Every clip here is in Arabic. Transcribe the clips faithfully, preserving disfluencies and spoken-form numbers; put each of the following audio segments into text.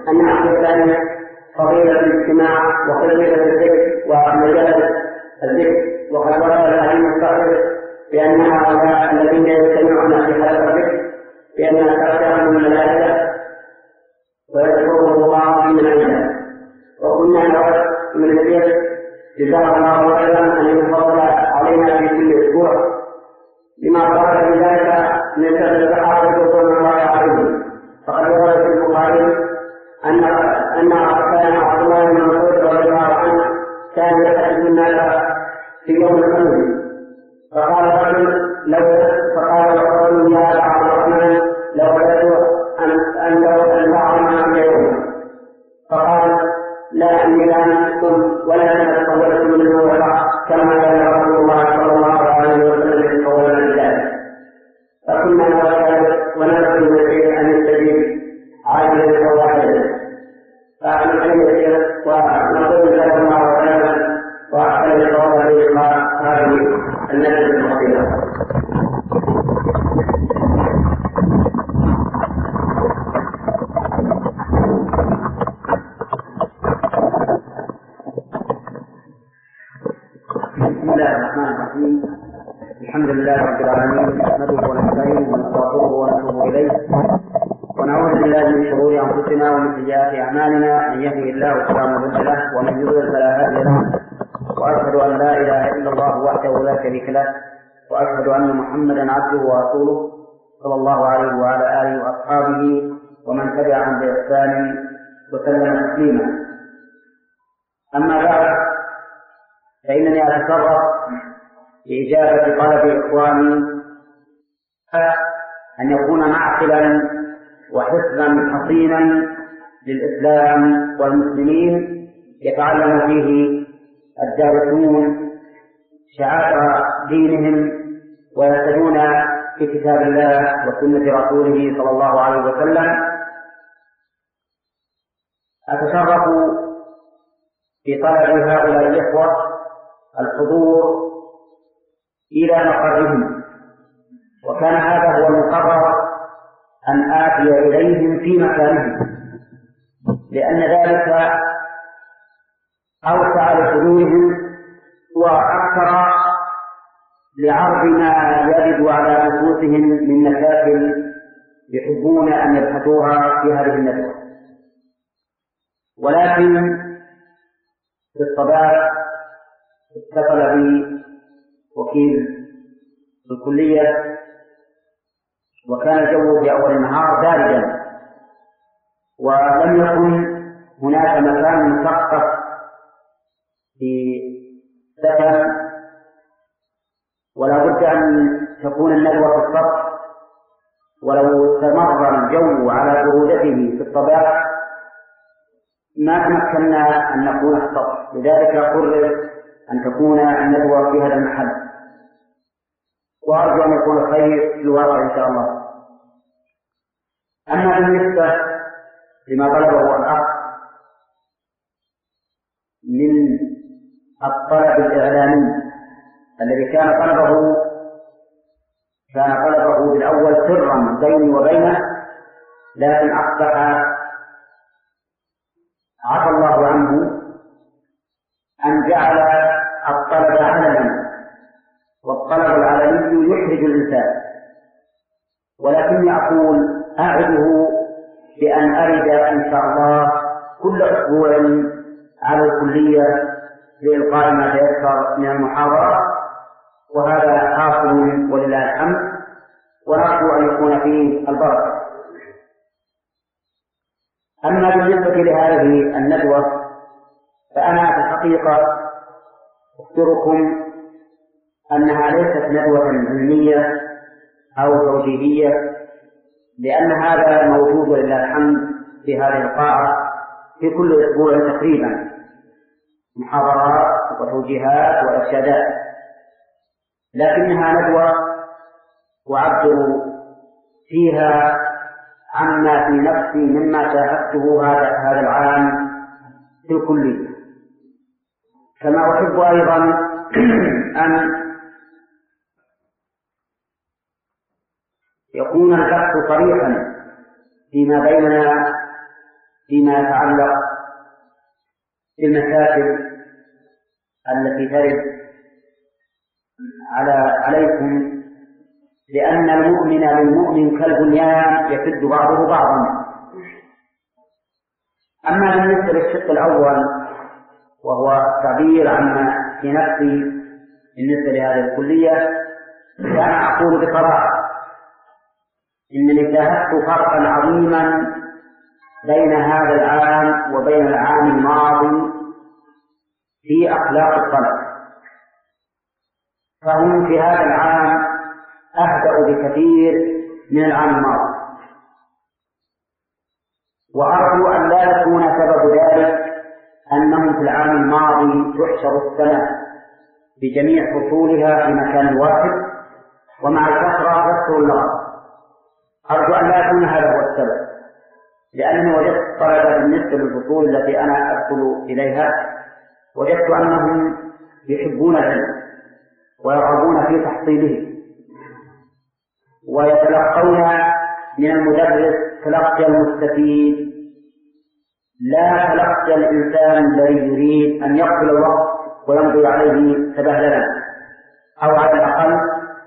أن الثانية فضيلة الاجتماع وفضيلة الذكر ومجالس الذكر، وقد ورد الحديث الصحيح بأن هؤلاء الذين يجتمعون في هذا الذكر بأن تخشاهم الملائكة ويذكرهم الله في من عنده. وكنا نود من الذكر جزاه الله خيرا أن يفضل علينا في كل أسبوع لما ورد في ذلك من سبب الصحابة رضوان الله عليهم. فقد ورد في البخاري أن أن كان عبد الله بن مسعود رضي الله عنه كان يحدث الناس في يوم الخميس، فقال رجل لو فقال رجل يا عبد الرحمن لو وجدت أن أن لو أنفعنا اليوم، فقال لا إني لا نسكن ولا نتطولت منه ولا كما كان رسول الله صلى الله عليه وسلم يتطول من ذلك. فكنا ونرجو من الخير أن يستجيب عاجلا وواحدا. فأنا عليه ونقول له الله خيرا وأحسن الصواب لإخلاص هذه النجدة الخطيرة. بسم الله الرحمن الرحيم. الحمد لله رب العالمين، نحمده ونستعينه ونستغفره ونتوب إليه، ونعوذ بالله من شرور أنفسنا ومن سيئات أعمالنا. من يهده الله فلا مضل له ومن يضلل فلا هادي له، وأشهد أن لا إله إلا الله وحده لا شريك له، وأشهد أن محمدا عبده ورسوله صلى الله عليه وعلى آله وأصحابه ومن تبعهم بإحسان وسلم تسليما. أما بعد، فإنني أتشرف بإجابة طلب إخواني أن يكون معقلا وحصنا حصينا للإسلام والمسلمين يتعلم فيه الدارسون شعائر دينهم ويهتدون في كتاب الله وسنة رسوله صلى الله عليه وسلم. أتشرف في طلب هؤلاء الإخوة الحضور إلى مقرهم، وكان هذا هو المقرر أن آتي إليهم في مكانهم، لأن ذلك أوسع لحضورهم وأكثر لعرض ما يرد على نفوسهم من مشاكل يحبون أن يبحثوها في هذه الندوة. ولكن في الصباح اتصل بي وكيل الكلية، وكان الجو في أول النهار باردا، ولم يكن هناك مكان مخصص في سكن، ولا بد أن تكون الندوة في السطح، ولو استمر الجو على برودته في الصباح ما تمكنا أن نكون في السطح. لذلك قرر أن تكون الندوة في هذا المحل، وأرجو أن يكون خير في الواقع إن شاء الله. أما بالنسبة لما طلبه الأخ من الطلب الإعلامي الذي كان طلبه كان طلبه بالأول سرا بيني وبينه، لكن أصبح عفى الله عنه أن جعل الطلب علنا، والطلب العلني يحرج الإنسان. ولكني أقول أعده بأن أرد إن شاء الله كل أسبوع على الكلية لإلقاء ما تيسر من المحاضرة، وهذا حاصل ولله الحمد، ونرجو أن يكون فيه البركة. أما بالنسبة لهذه الندوة فأنا في الحقيقة أخبركم أنها ليست ندوة علمية أو توجيهية، لأن هذا موجود ولله الحمد في هذه القاعة في كل أسبوع تقريبا، محاضرات وتوجيهات وإرشادات، لكنها ندوة أعبر فيها عما في نفسي مما شاهدته هذا هذا العام في الكلية. كما أحب أيضا أن يكون البحث صريحا فيما بيننا فيما يتعلق بالمشاكل التي ترد على عليكم، لأن المؤمن للمؤمن كالبنيان يشد بعضه بعضا. أما بالنسبة للشق الأول وهو تعبير عما في نفسي بالنسبة لهذه الكلية، فأنا أقول بصراحة إنني شاهدت فرقا عظيما بين هذا العام وبين العام الماضي في أخلاق الطلبة. فهم في هذا العام أهدأوا بكثير من العام الماضي، وأرجو أن لا يكون سبب ذلك أنهم في العام الماضي تحشر السنة بجميع فصولها في مكان واحد ومع الكثرة يكثر اللغط. أرجو أن لا يكون هذا هو السبب، لأنني وجدت طلبة بالنسبة للفصول التي أنا أدخل إليها وجدت أنهم يحبون العلم ويرغبون في تحصيله ويتلقون من المدرس تلقي المستفيد لا تلقي الإنسان الذي يريد أن يقتل الوقت ويمضي عليه تبهللا، أو على الأقل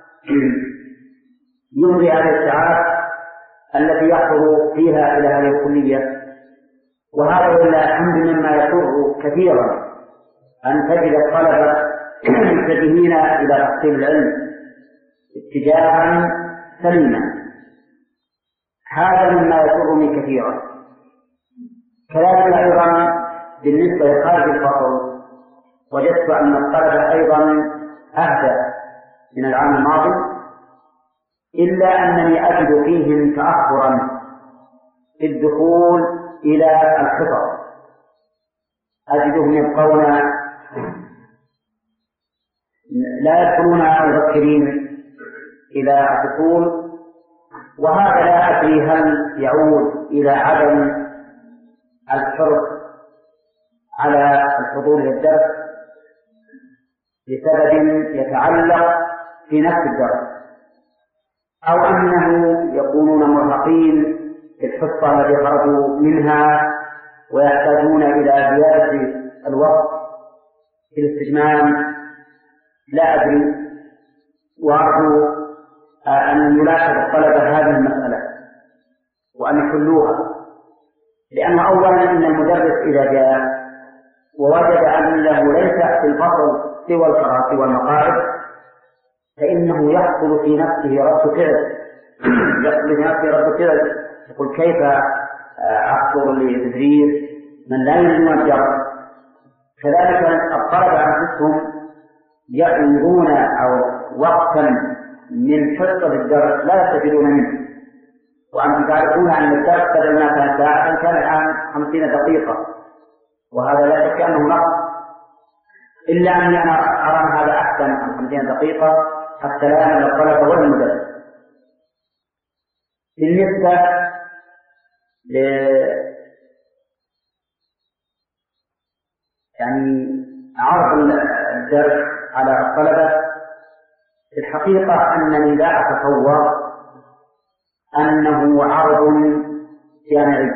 يمضي على الساعات التي يحضر فيها إلى هذه الكلية. وهذا ولله الحمد مما يسر كثيرا أن تجد الطلبة متجهين إلى تحصيل العلم اتجاها سليما، هذا مما يسرني كثيرا. كذلك أيضا بالنسبة لخارج الفصل وجدت أن الطلبة أيضا أهدى من العام الماضي، إلا أنني أجد فيهم تأخرا في الدخول إلى الحفظ، أجدهم يبقون لا يدخلون مبكرين إلى الفصول، وهذا لا أدري هل يعود إلى عدم الحرص على الحضور للدرس لسبب يتعلق في نفس الدرس، أو أنه يكونون مرهقين في الحصة التي خرجوا منها ويحتاجون إلى زيادة الوقت في الاستجمام، لا أدري. وأرجو أن يلاحظ الطلبة هذه المسألة وأن يحلوها، لأن أولا أن المدرس إذا جاء ووجد أنه ليس في الفصل سوى الكراسي والمقاعد فإنه يحصل في نفسه رد فعل يحصل في نفسه رد فعل يقول كيف أحضر لتدريس من لا يجوز الجرس. كذلك الطلبة أنفسهم يأخذون أو وقتا من حصة الدرس لا يستفيدون منه، وأنتم تعرفون أن الدرس بدل ما كان ساعة كان الآن خمسين دقيقة، وهذا لا شك أنه نقص، إلا أني أنا أرى هذا أحسن من خمسين دقيقة حتى لا يعمل الطلبة ولا المدرس. بالنسبة ل يعني عرض الدرس على الطلبة، في الحقيقة أنني لا أتصور أنه عرض جامعي،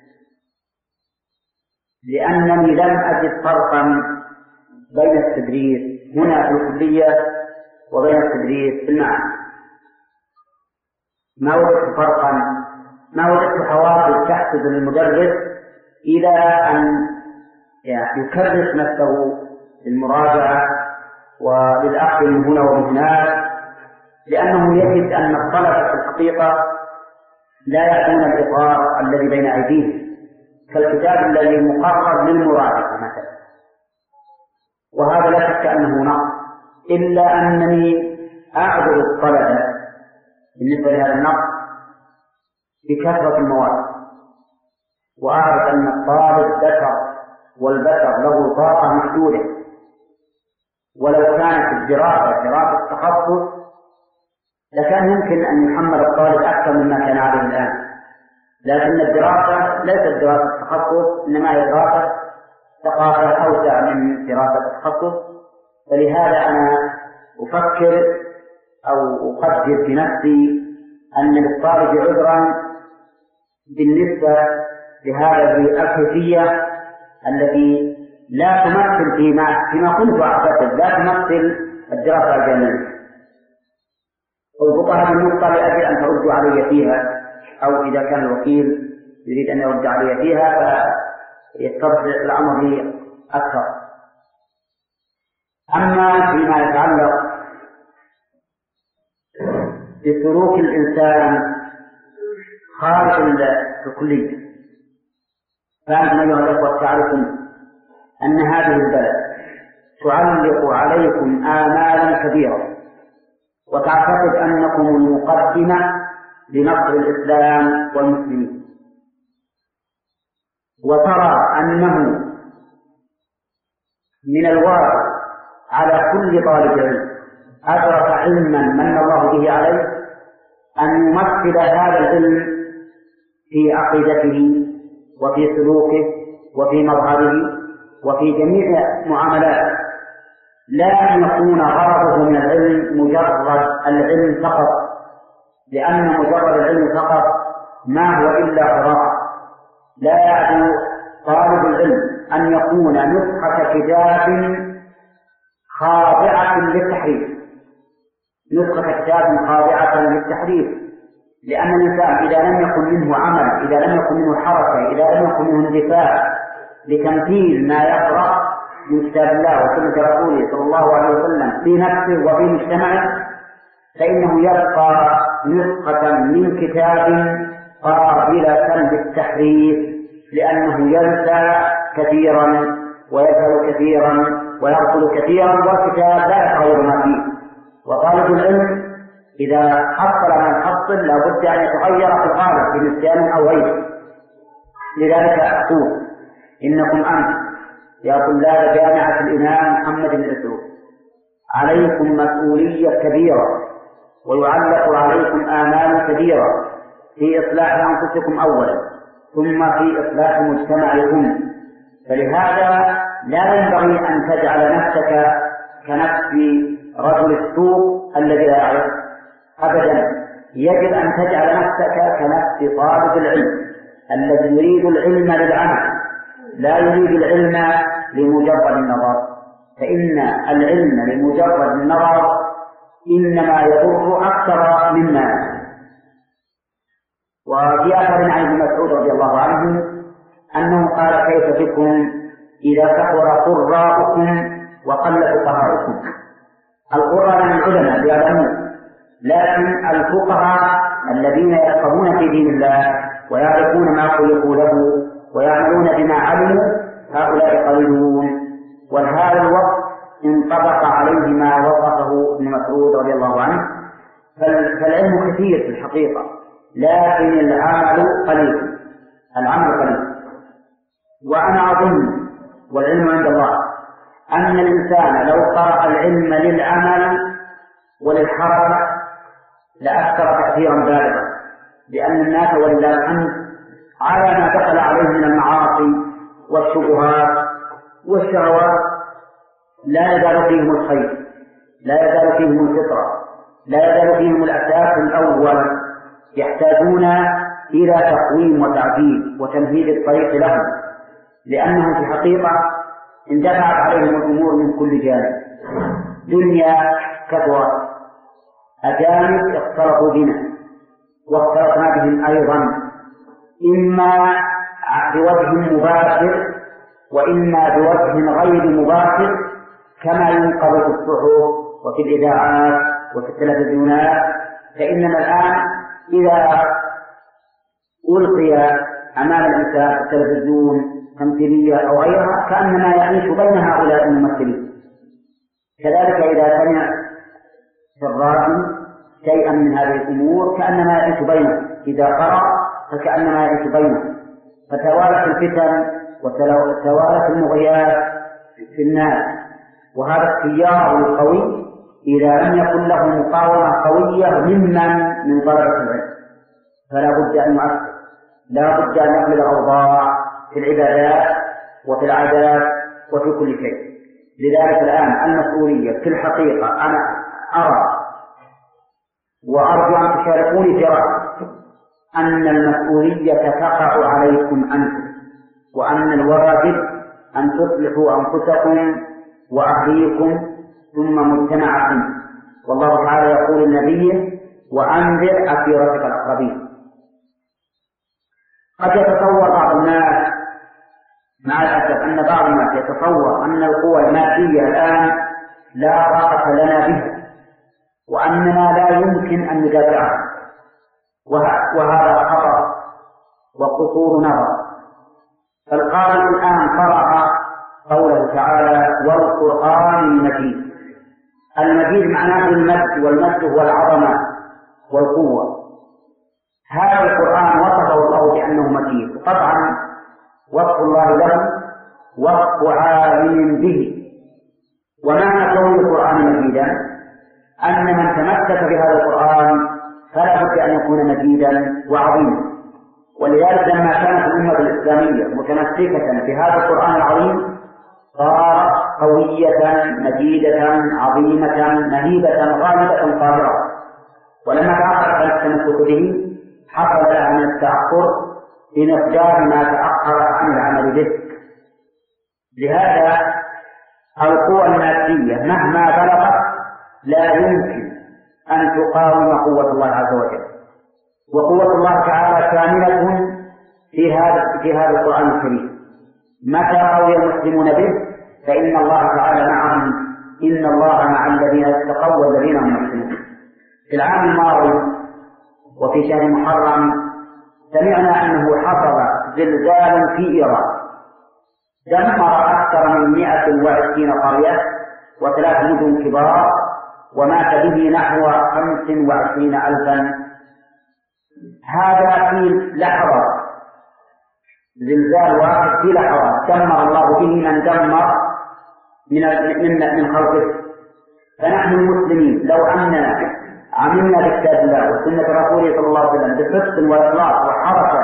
لأنني لم أجد فرقا بين التدريس هنا في الكلية وبين التدريس في المعهد. ما وجدت فرقا، ما وجدت حوافز تحفز للمدرس إلى أن يعني يكرس نفسه للمراجعة وللأخذ من هنا ومن هناك، لأنه يجد أن الطلبة في الحقيقة لا يأتون الإطار الذي بين أيديهم كالكتاب الذي مقرر للمراجعة مثلا، وهذا لا شك أنه نقص، إلا أنني أعذر الطلبة بالنسبة لهذا النقص بكثرة المواد، وأعرف أن الطالب بشر والبشر له طاقة محدودة، ولو كانت الدراسة دراسة تخصص لكان يمكن أن يحمل الطالب أكثر مما كان عليه الآن، لكن الدراسة ليست دراسة تخصص، إنما هي دراسة ثقافة أوسع من دراسة التخصص. فلهذا أنا أفكر أو أقدر بنفسي أن للطالب عذرا بالنسبة لهذا الكيفية التي لا تمثل فيما فيما كنت أعتقد لا تمثل الدراسة الجامعية. أضبطها بالنقطة لأجل أن ترد علي فيها، أو إذا كان الوكيل يريد أن يرد علي فيها فيتضح الأمر لي أكثر. أما فيما يتعلق بسلوك الإنسان خارج الكلية، فأنتم أيها الأخوة تعرفون أن هذه البلد تعلق عليكم آمالا كبيرة، وتعتقد أنكم المقدمة لنصر الإسلام والمسلمين، وترى أنه من الواجب على كل طالب علم أدرك علما من الله به عليه أن يمثل هذا العلم في عقيدته وفي سلوكه وفي مظهره وفي جميع معاملاته، لا أن يكون غرضه من العلم مجرد العلم فقط، لأن مجرد العلم فقط ما هو إلا قراءة. لا يعد طالب العلم أن يكون نسخة كتاب خاضعة للتحريف، نسخة كتاب خاضعة للتحريف، لأن الإنسان إذا لم يكن منه عمل، إذا لم يكن منه حركة، إذا لم يكن منه اندفاع لتمثيل ما يقرأ من كتاب الله وسنة رسوله صلى الله عليه وسلم في نفسه وفي مجتمعه، فإنه يبقى نسخة من كتاب قابلة للتحريف، لأنه ينسى كثيرا ويفعل كثيرا ويغفل كثيرا، والكتاب لا يتغير ما فيه. وطالب العلم إذا حصل ما يحصل لابد أن يتغير في الغالب بنسيان أو غيره. لذلك أقول إنكم أنتم يا طلاب جامعة الإمام محمد بن عثمان عليكم مسؤولية كبيرة، ويعلق عليكم آمال كبيرة في إصلاح أنفسكم أولا، ثم في إصلاح مجتمعكم. فلهذا لا ينبغي أن تجعل نفسك كنفس رجل السوق الذي لا يعرف أبدا، يجب أن تجعل نفسك كنفس طالب العلم الذي يريد العلم للعمل، لا يريد العلم لمجرد النظر، فإن العلم لمجرد النظر إنما يضر أكثر مما. وفي أثر عن ابن مسعود رضي الله عنه أنه قال: كيف بكم إذا كثر قراءكم وقل فقهاؤكم؟ القراء من العلماء يعلمون، لكن الفقهاء الذين يفقهون في دين الله ويعرفون ما خلقوا له ويعملون بما علموا هؤلاء قليلون. وهذا الوقت انطبق عليه ما وصفه ابن مسعود رضي الله عنه. فالعلم كثير في الحقيقة، لكن العمل قليل، العمل قليل. وأنا أظن والعلم عند الله أن الإنسان لو قرأ العلم للعمل وللحركة لأثر تأثيرا بالغا، لأن الناس ولله الحمد على ما دخل عليه من المعاصي والشبهات والشهوات لا يزال فيهم الخير، لا يزال فيهم الفطرة، لا يزال فيهم الأساس الأول، يحتاجون إلى تقويم وتعديل وتمهيد الطريق لهم، لأنهم في الحقيقة اندفعت عليهم الأمور من كل جانب. دنيا كثرت، أجانب اختلطوا بنا واختلطنا بهم أيضا، إما بوجه مباشر وإما بوجه غير مباشر، كما ينقل في الصحف وفي الإذاعات وفي التلفزيونات. فإننا الآن إذا ألقي أمام الإنسان التلفزيون تمثيلية أو غيرها كأنما يعيش بين هؤلاء الممثلين. كذلك إذا سمع في الراديو شيئا من هذه الأمور كأنما يعيش بينه، إذا قرأ فكأنما يعيش بينه. فتوالت الفتن وتوالت المغريات في الناس، وهذا التيار القوي إذا لم يكن له مقاومة قوية ممن من طلبة العلم فلا بد أن يؤثر، لا بد أن يقلب الأوضاع في العبادات وفي العادات وفي كل شيء. لذلك الآن المسؤولية في الحقيقة أنا أرى وأرجو أن تشاركوني في رأيي أن المسؤولية تقع عليكم أنتم، وأن الواجب أن تصلحوا أنفسكم وأهليكم ثم مجتمعكم. والله تعالى يقول لنبيه: وأنذر عشيرتك الأقربين. قد يتصور بعض الناس، مع الأسف أن بعض الناس يتصور أن القوى المادية الآن لا طاقة لنا بها، وأننا لا يمكن أن ندافعها، وهذا خطأ وقصور نظر. فالقارئ الآن قرأ قوله تعالى: والقرآن المجيد. المجيد معناه المجد، والمجد هو العظمة والقوة. هذا القرآن وصفه الله بأنه مجيد، طبعا وصف الله له وصف عالم به. ومعنى كون القرآن مجيدا أن من تمسك بهذا القرآن فلا بد أن يكون مجيدا وعظيما. ولذلك لما كانت الأمة الإسلامية متمسكة بهذا القرآن العظيم صارت قوية مجيدة عظيمة مهيبة غالبة قاهرة. ولما تعقد على التمسك به حصل لها من التأخر بمقدار ما تأخر عن العمل به. لهذا القوى المادية مهما بلغت لا يمكن أن تقاوم قوة الله عز وجل، وقوة الله تعالى كاملة في هذا في هذا القرآن الكريم. متى قوي المسلمون به فإن الله تعالى معهم: إن الله مع الذين اتقوا والذين هم محسنون. في العام الماضي وفي شهر محرم سمعنا أنه حصل زلزال في إيران دمر أكثر من مئة وعشرين قرية وثلاث مدن كبار، ومات به نحو خمس وعشرين ألفا. هذا في لحظة، زلزال واحد في لحظة دمر الله به من دمر من من من خلقه. فنحن المسلمين لو أننا عملنا بكتاب الله وسنة رسوله صلى الله عليه وسلم بصدق وإخلاص وحركة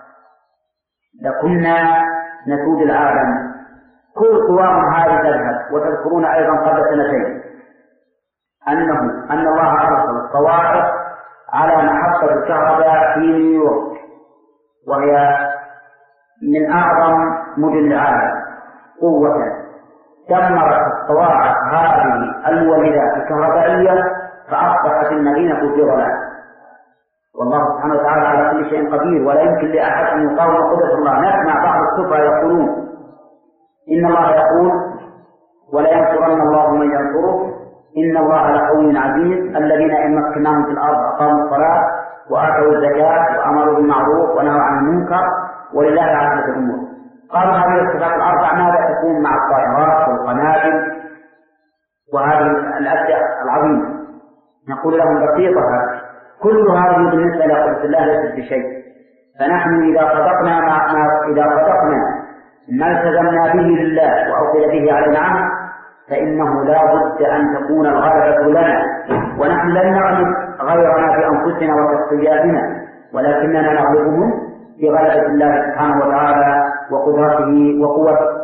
لكنا نسود العالم. كل قوام هذه تذهب. وتذكرون أيضا قبل سنتين أنه أن الله أرسل الصواعق على محطة الكهرباء في نيويورك، وهي من أعظم مدن العالم قوة. دمرت الصواعق هذه المولدات الكهربائية فأصبحت المدينة في ظلام. والله سبحانه وتعالى على كل شيء قدير، ولا يمكن لأحد أن يقاوم قدرة الله. نسمع بعض السفهاء يقولون إن الله يقول: ولا ينصرن الله من ينصره إن الله لقوي عزيز. الذين إن مكناهم في الأرض أقاموا الصلاة وآتوا الزكاة وأمروا بالمعروف ونهوا عن المنكر ولله عاقبة الأمور. قالوا هذه الصفات الأربع ماذا تكون مع الطائرات والقنابل وهذه الأشياء العظيمة؟ نقول لهم بسيطة، كل هذه بالنسبة لقدرة الله ليست بشيء. فنحن إذا صدقنا ما إذا صدقنا ما التزمنا به لله وأوصل به على العمل فإنه لا بد أن تكون الغلبة لنا. ونحن لن نغلب غيرنا بأنفسنا وشخصياتنا، ولكننا نغلبهم بغلبة الله سبحانه وتعالى وقدرته وقوته.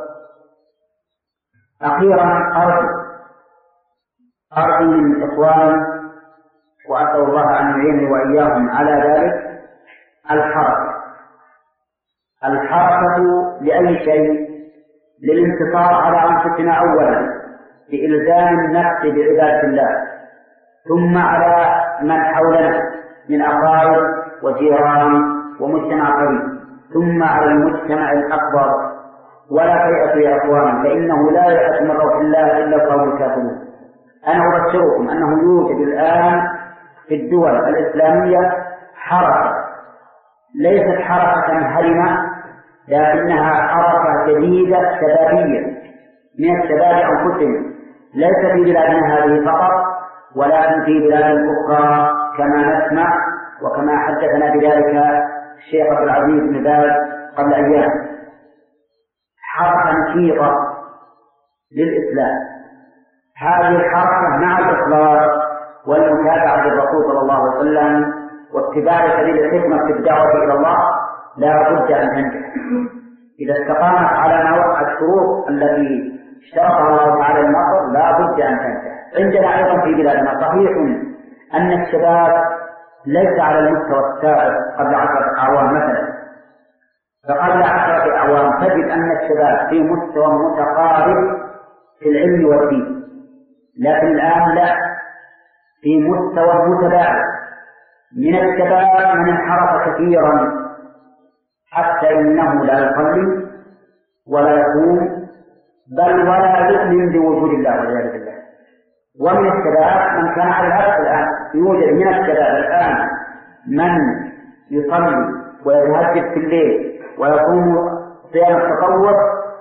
أخيرا أرجو أرجو من إخواني وأسأل الله أن يعينني وإياهم على ذلك الحركة. الحركة لأي شيء للانتصار على أنفسنا أولا بإلزام النفس بعبادة الله، ثم على من حولنا من أقارب وجيران ومجتمع قريب، ثم على المجتمع الأكبر. ولا تيأسوا يا أخوان، فإنه لا يأس من روح الله إلا القوم الكافرون. أنا أبشركم أنه يوجد الآن في الدول الإسلامية حركة ليست حركة هرمة، لكنها حركة جديدة شبابية من الشباب أنفسهم، ليس في بلادنا هذه فقط ولكن في بلاد أخرى كما نسمع وكما حدثنا بذلك الشيخ عبد العزيز بن باز قبل أيام. حركة نشيطة للإسلام. هذه الحركة مع الإخلاص والمتابعة للرسول صلى الله عليه وسلم واتباع سبيل الحكمة في الدعوة إلى الله لا بد أن تنجح. إذا استقامت على نوع الشروط التي اشترطها الله تعالى النصر لا بد أن تنجح. عندنا أيضا في بلادنا صحيح أن الشباب ليس على المستوى السابق قبل عشرة أعوام مثلا. فقبل عشرة أعوام تجد أن الشباب في مستوى متقارب في العلم والدين، لكن الآن لا، في مستوى متباعد. من الشباب من انحرف كثيرا حتى إنه لا يصلي ولا يصوم بل ولا يؤمن بوجود الله والعياذ بالله. ومن الشباب من كان على العكس الآن، يوجد من الشباب الآن من يصلي ويتهجد في الليل ويقوم صيام التطوع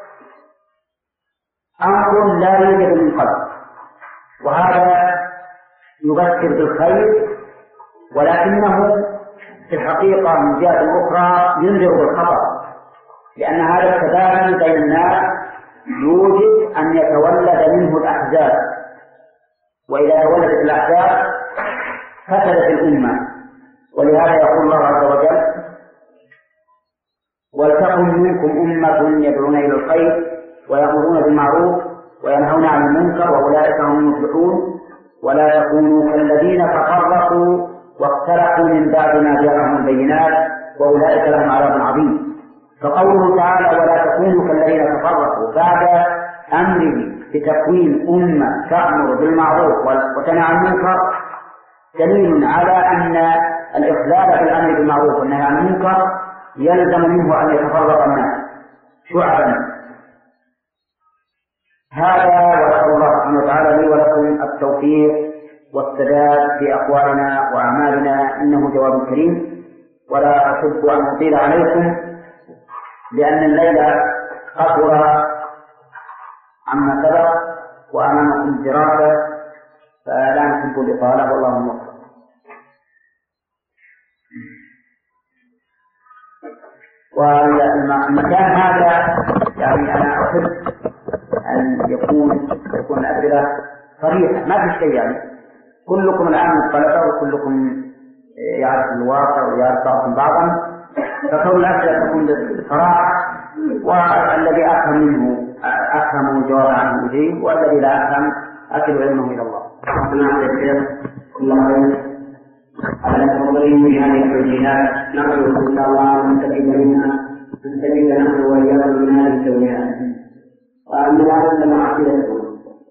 أمر لا يوجد من قبل، وهذا يبشر بالخير، ولكنه في الحقيقة من جهة أخرى ينذر بالخطر، لأن هذا التباين بين الناس يوجد أن يتولد منه الأحزاب، وإذا تولدت الأحزاب فسدت الأمة. ولهذا يقول الله عز وجل: ولتكن منكم أمة يدعون إلى الخير ويأمرون بالمعروف وينهون عن المنكر وأولئك هم المفلحون ولا يكونوا كالذين تفرقوا واختلفوا من بعد ما جاءهم البينات وأولئك لهم عذاب عظيم. فقوله تعالى: ولا تكونوا كالذين تفرقوا بعد أمره بتكوين أمة تأمر بالمعروف وتنهى عن المنكر دليل على أن الإخلال في الأمر بالمعروف والنهي عن المنكر يلزم منه أن يتفرق الناس شعبا. هذا وأسأل الله سبحانه وتعالى لي ولكم التوفيق والسداد في أقوالنا وأعمالنا، إنه جواب كريم. ولا أحب أن أطيل عليكم لأن الليل قصر عما سبق وأمامكم دراسة، فلا نحب الإطالة والله موفق. والمكان هذا يعني أنا أحب أن يكون يكون الأسئلة صريحة، ما في شيء، يعني كلكم الآن مطلبة وكلكم يعرف الواقع ويعرف بعضهم بعضا، فكون الأسئلة تكون بصراحة، والذي أفهم منه أفهم جواب عنه أجيب، والذي لا أفهم أكل علمه إلى الله. على التفضيل في هذه التوجيهات نرجو إن شاء الله أن نستفيد منها نستفيد نحن وإياكم من هذه التوجيهات. وأما الآن لما عقيدتكم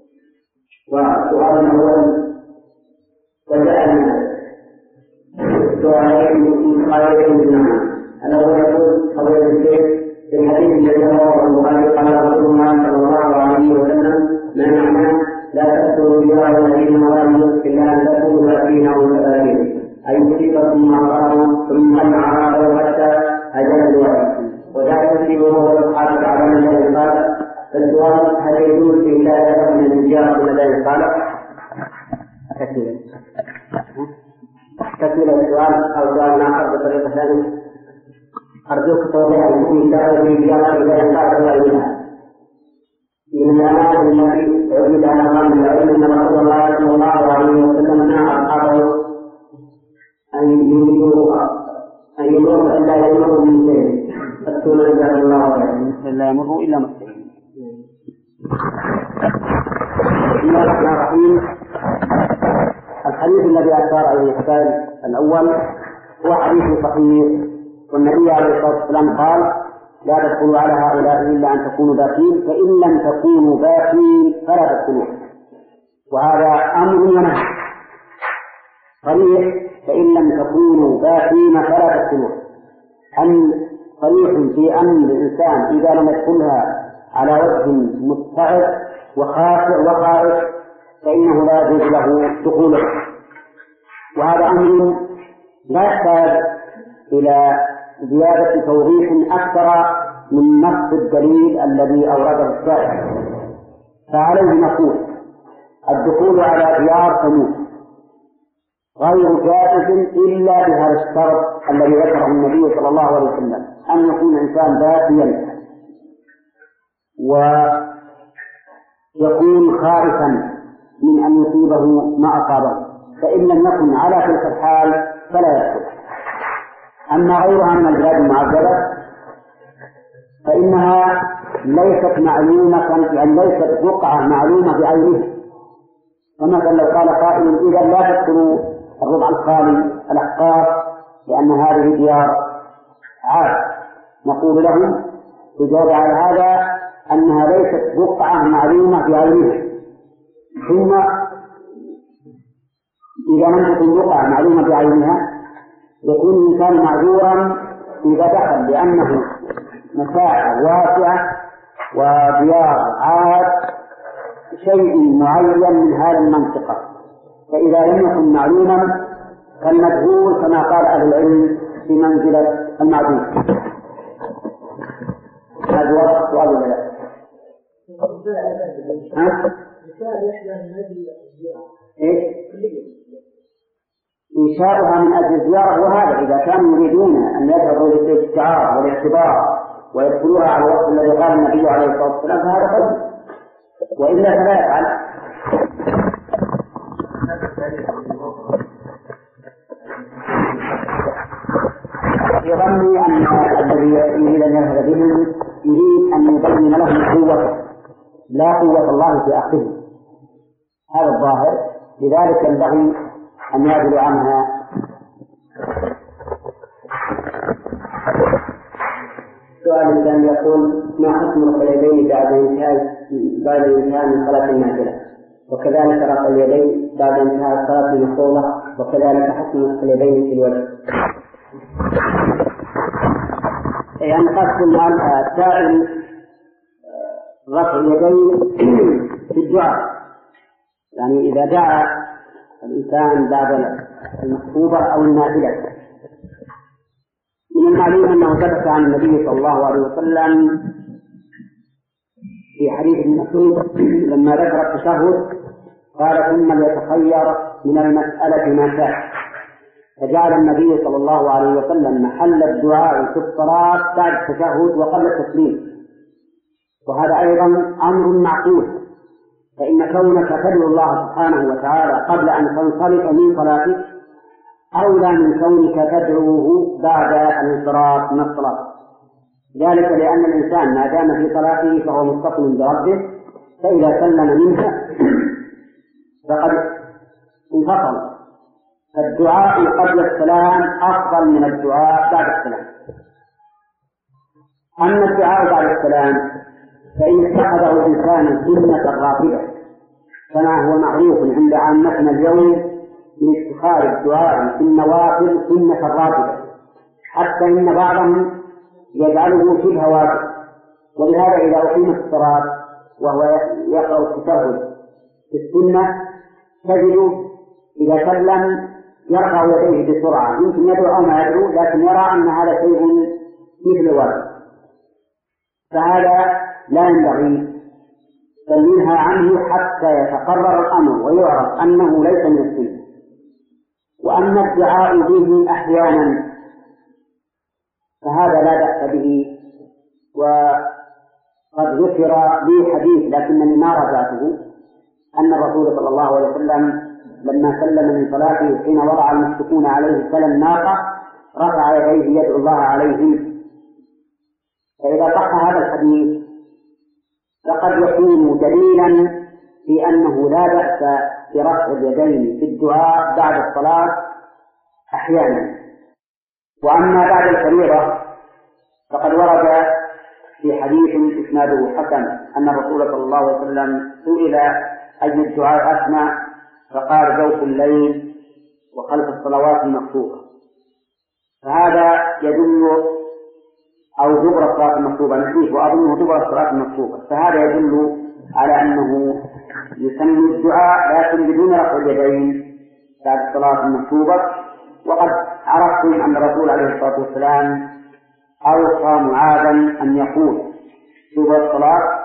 وسؤال الأول وجاءنا سؤالين من قائلين منهما. الأول يقول فضيلة الشيخ: في الحديث الذي رواه البخاري قال رسول الله صلى الله عليه وسلم: ما معناه لا تذكروا الله الذين ظلموا إلا أن تكونوا ثلاثين أو ثلاثين، أي يصيبكم ما قالوا ثم العراق حتى أجل الوحي، وذلك في وهو سبحانه وتعالى من الذي قال. فالسؤال: هل يجوز إلا من الجار من الذي قال؟ تكمل تكمل السؤال أو سؤال آخر بطريقة ثانية. أرجوك توضيح الحكم الشرعي في الجار الذي قال وإلى من الأمانة التي عرض على أمام العلم أن رسول الله صلى الله عليه وسلم نهى أصحابه أن يملكوا أن يملكوا إلا يملكوا من شيء فاكتبوا جزاه الله خيرا لا يمروا إلا مسلمين. بسم الله الرحمن الرحيم. الحديث الذي أشار إليه السائل الأول هو حديث صحيح، والنبي عليه الصلاة والسلام قال: لا تدخلوا على هؤلاء إلا أن تكونوا باكين، فإن لم تكونوا باكين فلا تدخلوا. وهذا أمر ونهي صريح: فإن لم تكونوا باكين فلا تدخلوا. أن صريح في أمر الإنسان إذا لم يدخلها على وجه مستعد وخاشع وخائف فإنه لا يجوز له دخوله. وهذا أمر لا يحتاج إلى زيادة توضيح أكثر من نص الدليل الذي أورده الشارع. فعليه نقول: الدخول على ديار ثمود غير جائز إلا بهذا الشرط الذي ذكره النبي صلى الله عليه وسلم، أن يكون الإنسان باكيا ويكون خائفا من أن يصيبه ما أصابه، فإن لم يكن على تلك الحال فلا يدخل. أما غيرها من البلاد المعذبة فإنها ليست معلومة، يعني ليست بقعة معلومة بعينها. فمثلا لو قال قائل: إذا لا تدخلوا الربع الخالي الأحقاف، لأن هذه ديار عاد. نقول لهم إجابة على هذا أنها ليست بقعة معلومة بعينها، ثم إذا لم تكن بقعة معلومة بعينها يكون الإنسان معذورا إذا دخل، لأنه مساحة واسعة وديار عاد شيء معين من هذه المنطقة، فإذا لم يكن معلوما فالمجهول كما قال أهل العلم في منزلة المعدوم. هذا هو السؤال ولا لا؟ إنشاؤها من أجل الزيارة، وهذا إذا كانوا يريدون أن يذهبوا للاستشعار والاعتبار ويدخلوها على الوقت الذي قال النبي عليه الصلاة والسلام فهذا خير، وإلا فلا يفعل. يظني أن الذي يريد أن يذهب بهم يريد أن يبين لهم قوته لا قوة الله في أخذه، هذا الظاهر، لذلك ينبغي أن يعدلوا عنها. السؤال الثاني يقول: ما حكم رفع اليدين بعد انتهاء بعد انتهاء من صلاة النافلة، وكذلك رفع اليدين بعد انتهاء الصلاة المفروضة، وكذلك حكم رفع اليدين في الوجه؟ يعني قصد السائل رفع اليدين في الدعاء، يعني إذا دعا الإنسان بعد المكتوبة أو النافلة. من المعلوم أنه ثبت عن النبي صلى الله عليه وسلم في حديث ابن مسعود لما ذكر التشهد قال: ثم ليتخير من المسألة ما شاء، فجعل النبي صلى الله عليه وسلم محل الدعاء في الصلاة بعد التشهد وقبل التسليم، وهذا أيضا أمر معقول، فإن كونك تدعو الله سبحانه وتعالى قبل أن تنصرف من صلاتك أولى من كونك تدعوه بعد الانصراف من الصلاة، ذلك لأن الإنسان ما دام في صلاته فهو متصل بربه، فإذا سلم منها فقد انفصل. الدعاء قبل السلام أفضل من الدعاء بعد السلام. أما الدعاء بعد السلام فإن اتخذه الإنسان سنة راتبة كما هو معروف عند عامتنا اليوم من اتخاذ الدعاء في النوافل سنة راتبة، حتى إن بعضهم يجعله شبه واجب. ولهذا إذا أقيمت الصلاة وهو يقرأ التشهد في السنة تجد إذا سلم يرفع يديه بسرعة، يمكن يدعو أو ما يدعو، لكن يرى أن هذا شيء مثل واجب، فهذا لا ينبغي، بل ينهى عنه حتى يتقرر الأمر ويعرف أنه ليس من السنة. وأما الدعاء به أحيانا فهذا لا بأس به، وقد ذكر لي حديث لكنني ما رجعته أن الرسول صلى الله عليه وسلم لما سلم من صلاته حين وضع المشركون عليه سلم الناقة رفع يديه يدعو الله عليهم. فإذا صح هذا الحديث فقد يكون دليلا في أنه لا بأس برفع اليدين في الدعاء بعد الصلاة أحيانا. وأما بعد الفريضة فقد ورد في حديث إسناده حسن أن الرسول صلى الله عليه وسلم سئل أي الدعاء أسمى فقال: جوف الليل وخلف الصلوات المكتوبة. فهذا يدل أو دبر الصلاة المكتوبة، نسيت وأظنه دبر الصلاة المكتوبة، فهذا يدل على أنه يسمى الدعاء لكن بدون رفع اليدين بعد الصلاة المكتوبة. وقد عرفتم أن الرسول عليه الصلاة والسلام أوصى معاذا أن يقول دبر الصلاة: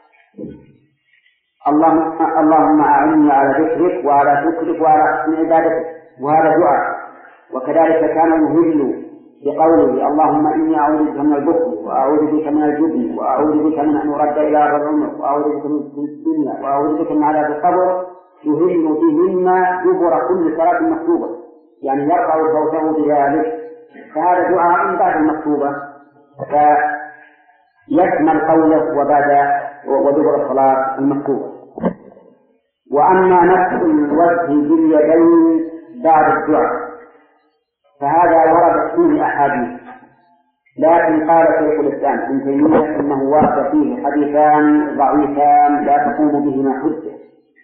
اللهم اللهم أعني على ذكرك وعلى شكرك وعلى حسن عبادتك، وهذا دعاء. وكذلك كان يهل بقوله: اللهم إني أعوذ بك من البخل وأعوذ بك من الجبن وأعوذ بك من أن أرد إلى أرض العمر وأعوذ بك من الدنيا وأعوذ بك من عذاب القبر، يهل بهن دبر كل صلاة مكتوبة، يعني يرفع صوته بذلك. فهذا دعاء بعد المكتوبة فيشمل قوله وبعد ودبر الصلاة المكتوبة. وأما نفس الوجه باليدين بعد الدعاء، فهذا ورد فيه أحاديث، لكن قال شيخ الإسلام ابن تيمية إنه ورد فيه حديثان ضعيفان لا تقوم بهما حجة،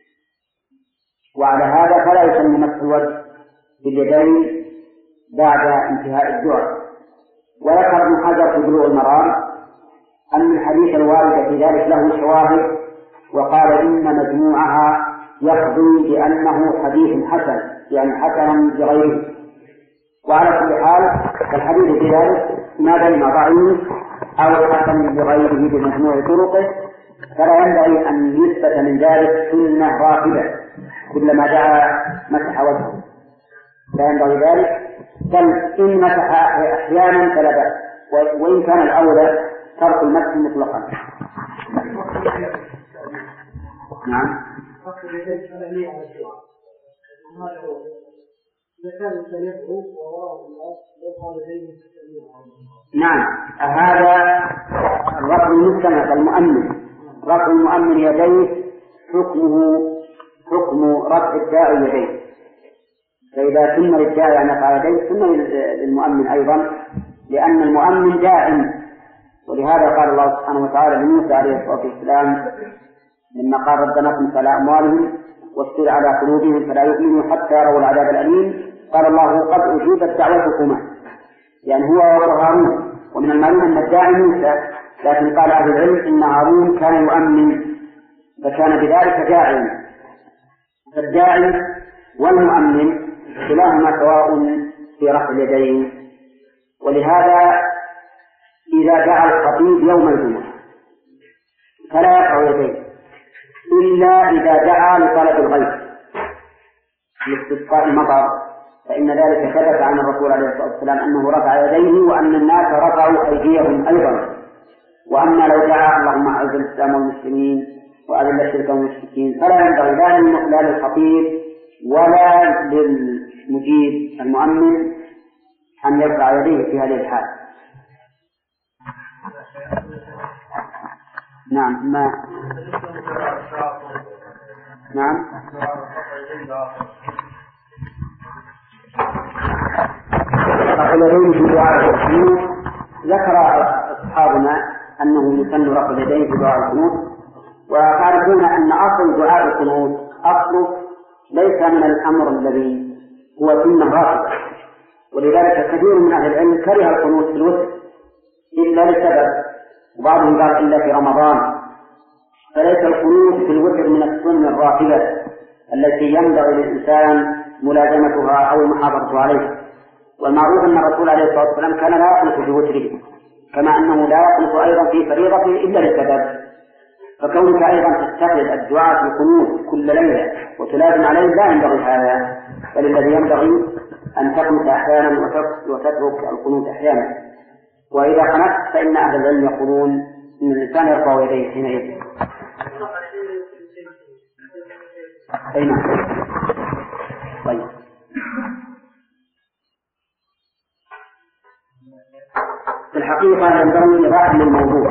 وعلى هذا فلا يسمى مسح الوجه باليدين بعد انتهاء الدعاء. وذكر ابن حجر في بلوغ المرام أن الحديث الوارد في ذلك له شواهد، وقال إن مجموعها يقضي بأنه حديث حسن، يعني حسن بغيره. وعلى كل حال الحديث في ذلك ما بين ضعيف أو حسن بغيره بمجموع طرقه، فلا ينبغي أن يثبت من ذلك سنة راتبة كلما دعا مسح وجهه، لا ينبغي ذلك، بل إن مسح أحيانا فلا بأس، وإن كان الأولى ترك المسح مطلقا. نعم. نعم، هذا الرفع المستمع المؤمن، رفع المؤمن يديه حكمه حكم رفع الداعي يديه، فإذا سن للداعي أن يرفع يديه سن للمؤمن أيضا، لأن المؤمن داعم. ولهذا قال الله سبحانه وتعالى لموسى عليه الصلاة والسلام لما قال ربنا اطمس على أموالهم واستر على قلوبهم فلا يؤمنوا حتى يروا العذاب الأليم، قال الله قد أجيبت دعوتكما، يعني هو وهارون. ومن المعلوم أن الداعي موسى، لكن قال أهل العلم إن هارون كان يؤمن فكان بذلك داعيا، فالداعي والمؤمن كلاهما سواء في رفع اليدين. ولهذا إذا دعا الخطيب يوم الجمعة فلا يرفع يديه إلا إذا دعا لطلب الغيث لاستسقاء المطر، فإن ذلك ثبت عن الرسول عليه الصلاة والسلام أنه رفع يديه وأن الناس رفعوا أيديهم أيضا. وأما لو دعا اللهم أعز الإسلام والمسلمين وأذل الشرك والمشركين فلا ينبغي لا للخطيب ولا للمجيب المؤمن أن يرفع يديه في هذه الحال. نعم. ما نعم رفع اليدين في دعاء القنوت، ذكر أصحابنا أنه يسن رفع اليدين في دعاء القنوت، ويعرفون أن أصل دعاء القنوت أصله ليس من الأمر الذي هو سنة راتبة، ولذلك كثير من أهل العلم كره القنوت في الوتر إلا لسبب، وبعضهم قال إلا في رمضان، فليس القنوت في الوتر من السنة الراتبة التي ينبغي للإنسان ملازمتها أو المحافظة عليها. والمعروف أن الرسول عليه الصلاة والسلام كان لا يقنط في وتره، كما أنه لا يقنط أيضا في فريضته إلا لسبب، فكونك أيضا تتخذ الدعاء في القنوت كل ليلة وتلازم عليه لا ينبغي هذا، بل الذي ينبغي أن تقنط أحيانا وتترك القنوت أحيانا. وإذا قنطت فإن أهل العلم يقولون إن الإنسان يرفع يديه حينئذ. أي نعم. طيب. في الحقيقة ينبغي إيضاح للموضوع.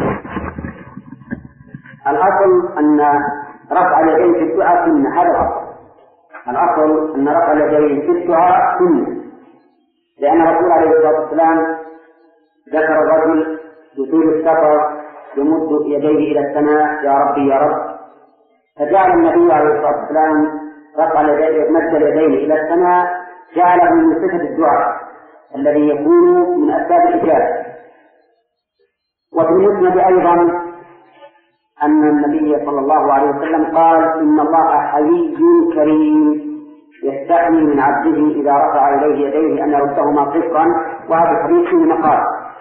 الأصل أن رفع اليدين في الدعاء سنة، هذا الأصل. الأصل أن رفع اليدين في الدعاء سنة، لأن الرسول عليه الصلاة والسلام ذكر الرجل يطيل السفر يمد يديه إلى السماء يا ربي يا رب، فجعل النبي عليه الصلاة والسلام رفع اليدين مد اليدين إلى السماء جعله من صفة الدعاء الذي يكون من أسباب الإجابة. وفي المسند أيضا أن النبي صلى الله عليه وسلم قال إن الله حيي كريم يستحيي من عبده إذا رفع إليه يديه أن يردهما صفرا، وهذا الحديث فيه مقال.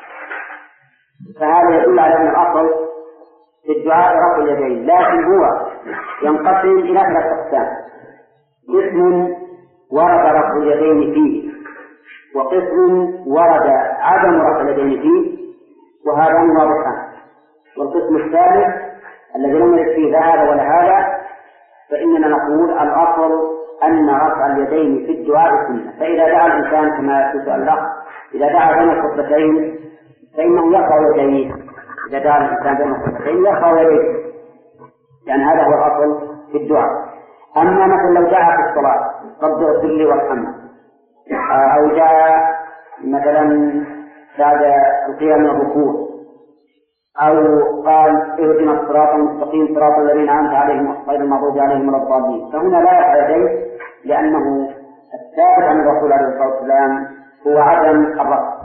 فهذا يدل على أن الأصل في الدعاء رفع اليدين، لكن هو ينقسم إلى ثلاث أقسام: قسم ورد رفع اليدين فيه، وقسم ورد عدم رفع اليدين فيه، وهذان واضحان. والقسم الثالث الذي لم يرد فيه لا هذا ولا هذا، فإننا نقول الأصل أن رفع اليدين في الدعاء سنة. فإذا دعا الإنسان كما يسأل الله إذا دعا بين الخطبتين فإنه يرفع يديه، إذا دعا الإنسان بين الخطبتين يرفع يديه، يعني هذا هو الأصل في الدعاء. أما مثلا لو دعا في الصلاة رب اغفر لي وارحمني أو جاء مثلا بعد القيام من الركوع أو قال اهدنا الصراط المستقيم صراط الذين أنعمت عليهم غير المغضوب عليهم ولا الضالين، فهنا لا يفعل يديه، لأنه الثابت عن الرسول عليه الصلاة والسلام هو عدم الرفع.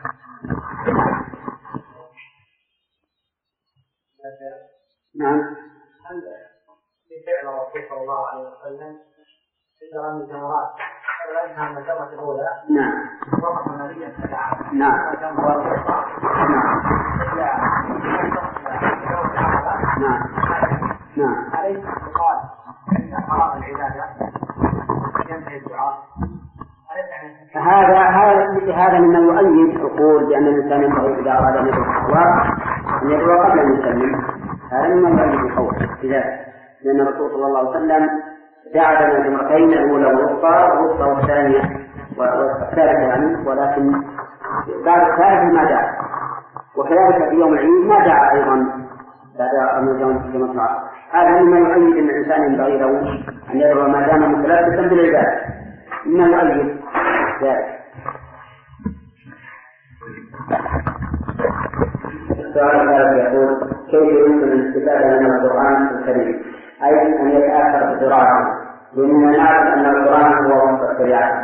نعم. هل في فعل الرسول صلى الله عليه وسلم في رمي الجمرات ولكنها من الجمرة الأولى؟ نعم. وقف النبي السبعة. نعم. نعم. نعم. عليه يقال إن حرام العبادة ينتهي الدعاء. هذا هذا هذا مما يؤيد القول بأن الإنسان ينبغي إذا أراد أن يدعو الأخبار أن يدعو قبل أن يسلم. هذا مما يؤيد القول بذلك، لأن الرسول صلى الله عليه وسلم دعا بين الجمرتين الأولى والوسطى والوسطى والثانية والثالثة يعني، ولكن بعد الثالث ما دعا، وكذلك في يوم العيد ما دعا أيضا بعد أن يجون في مصنع. هذا مما يؤيد أن الإنسان ينبغي له أن يدعو ما دام متلبسا بالعبادة، مما يؤيد ذلك. السؤال الثالث يقول: كيف يمكن الاستفادة من القرآن الكريم؟ أي أن يتأثر بقراءته، لأننا نعرف أن القرآن هو وسط الشريعة.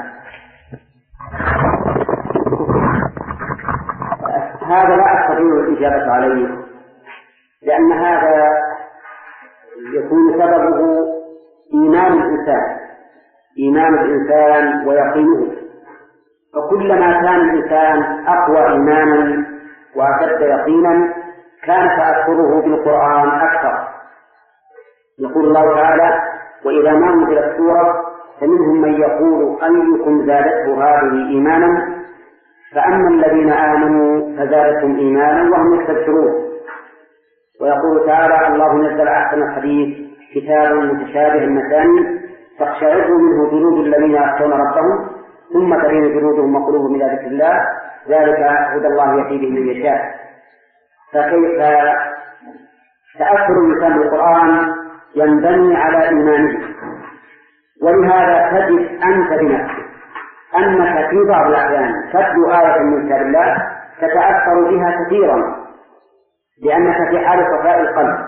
هذا لا أستطيع الإجابة عليه، لأن هذا يكون سببه إيمان الإنسان إيمان الإنسان ويقينه، فكلما كان الإنسان أقوى إيمانا وأشد يقينا كان تأثره بالقرآن أكثر. يقول الله تعالى: وإذا ما أنزلت سورة فمنهم من يقول أيكم زادته هذه إيمانا، فأما الذين آمنوا فزادتهم إيمانا وهم يستبشرون. ويقول تعالى: الله نزل أحسن الحديث كتاب متشابه مثاني تقشعر منه جلود الذين يخشون ربهم ثم تلين جلودهم وقلوبهم إلى ذكر الله ذلك هدى الله يهدي به من يشاء. فكيف تأثر الإنسان بالقرآن ينبني على إيمانه، ولهذا تجد أنت بنفسك أنك في بعض الأحيان تتلو آية من كتاب الله تتأثر بها كثيرا لأنك في حال صفاء القلب.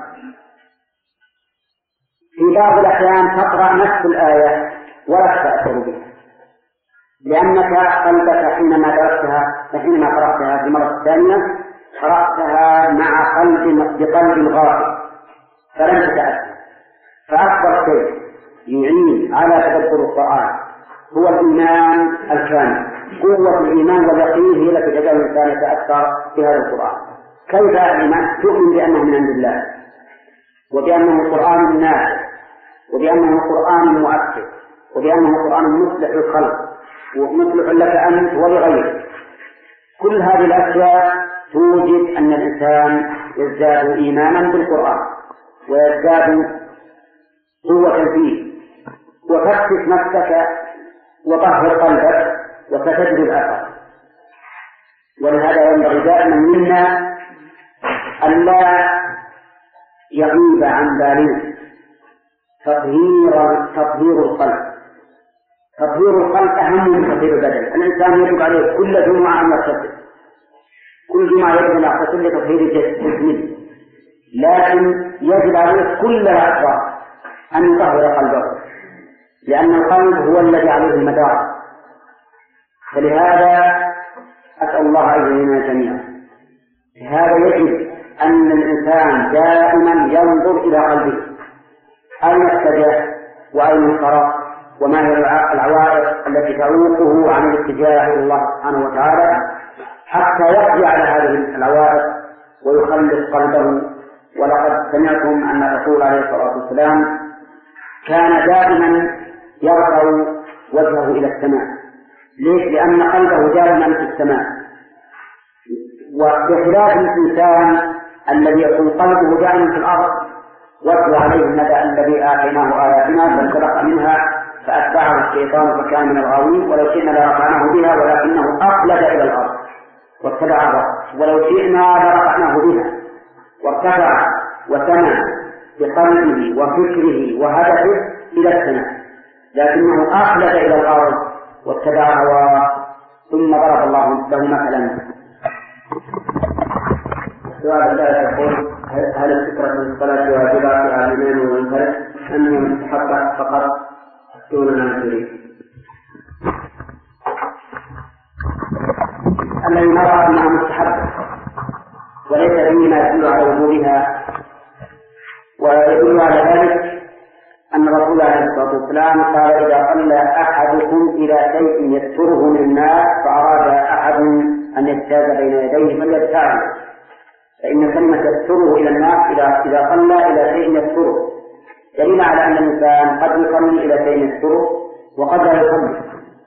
في بعض الأحيان تقرأ نفس الآية ولا تتأثر بها، لأنك قلبك حينما درستها فحينما قرأتها في المرة الثانية قرأتها مع قلب بقلب غافل فلم تتأثر. فأكبر شيء يعين على تدبر القرآن هو الإيمان الكامل. قوة الإيمان واليقين هي التي تجعل الإنسان يتأثر بهذا القرآن. كيف الإيمان؟ تؤمن بأنه من عند الله، وبأنه قرآن نافع، وبأنه قرآن مؤثر، وبأنه قرآن مصلح للخلق ومصلح لك أنت ولغيرك. كل هذه الأشياء توجد أن الإنسان يزداد إيمانا بالقرآن ويزداد قوة فيه، وفتش نفسك وطهر قلبك وستجد الأثر. ولهذا ينبغي دائما منا ألا يغيب عن بالنا تطهير تطهير القلب. تطهير القلب أهم من تطهير البدن. الإنسان يجب عليه كل جمعة أن يغتسل، كل جمعة يجب أن يغتسل لتطهير جسمه، لكن يجب عليه كل لحظة أن يطهر قلبه، لأن القلب هو الذي عليه المدار. فلهذا أسأل الله أن يعيننا جميعا. لهذا يجب أن الإنسان دائما ينظر إلى قلبه أين اتجه وأين انصرف وما هي العوائق التي تعوقه عن الاتجاه إلى الله سبحانه وتعالى، حتى يقضي على هذه العوائق ويخلص قلبه. ولقد سمعتم أن الرسول عليه الصلاة والسلام كان دائما يرفع وجهه إلى السماء. ليش؟ لأن قلبه دائما في السماء. وبخلاف الإنسان الذي يكون قلبه دائما في الأرض واتل عليه النبأ الذي آتيناه آياتنا فانسلخ منها فأتبعه الشيطان فكان من الغاوين ولو شئنا لرفعناه بها ولكنه أخلد إلى الأرض واتبع الرب ولو شئنا لرفعناه بها وارتفع وسمع بقلبه وفكره وهدفه إلى السماء، لكنه أخلد إلى الأرض واتبع هواه ثم ضرب الله له مثلا. السؤال الثالث يقول: هل الفكرة في الصلاة واجبة على الإمام والمنفرد أم مستحبة فقط دون ما تريد؟ الذي نرى أنها مستحبة وليس فيه ما يدل على وجوبها، ويدل على ذلك أن الرسول عليه الصلاة والسلام قال: إذا صلى أحدكم إلى شيء يستره من الناس فأراد أحد أن يجتاز بين يديه فليبتعد، فإن كلمة يستره إلى الناس إذا إذا صلى إلى شيء يستره دليل على أن الإنسان قد يصلي إلى شيء يستره وقد لا يصلي.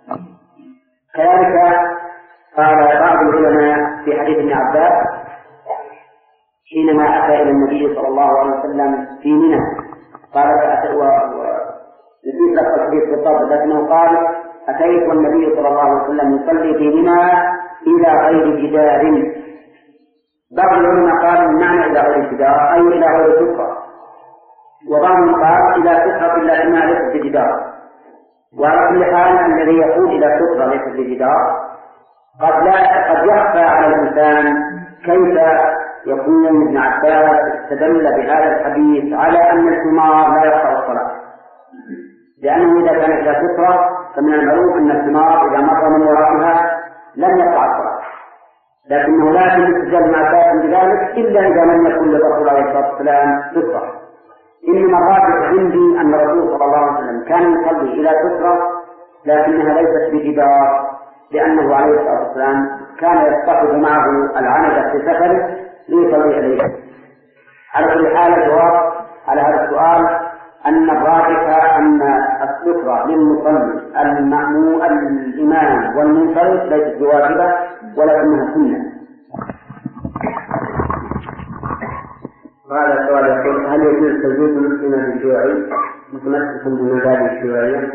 كذلك قال بعض العلماء في حديث ابن عباس حينما أتى إلى النبي صلى الله عليه وسلم في منى، قال ونسيت لك الحديث بالضبط لكنه قال: أتيت والنبي صلى الله عليه وسلم يصلي في منى إلى غير جدار. بعض العلماء قال المعنى إلى غير جدار أي إلى غير سترة، وبعضهم قال إلى سترة لكنها ليست بجدار. وعلى كل حال الذي يقول إلى سترة ليست بجدار قد لا قد يخفى على الإنسان كيف يكون ابن عباس استدل بهذا الحديث على أن الحمار لا يقطع الصلاة، لأنه إذا كان إلى سترة فمن المعروف أن الحمار إذا مر من ورائها لم يقطع الصلاة، لكنه لا يستدل مع ذلك بذلك إلا إذا لم يكن للرسول عليه الصلاة والسلام سترة. إنما الراجح عندي أن الرسول صلى الله عليه وسلم كان يصلي إلى سترة لكنها ليست بجدار، لأنه عليه الصلاة والسلام كان يتخذ معه العنبة في سفره ليصلي إليه. على كل حال الجواب على هذا السؤال أن الراجح أن السترة للمصلي المأموم الإمام والمنفرد ليست بواجبة ولكنها سنة. هذا السؤال يقول: هل يجوز تزويج المسلم بالشيوعي متمسك بالمبادئ الشيوعية؟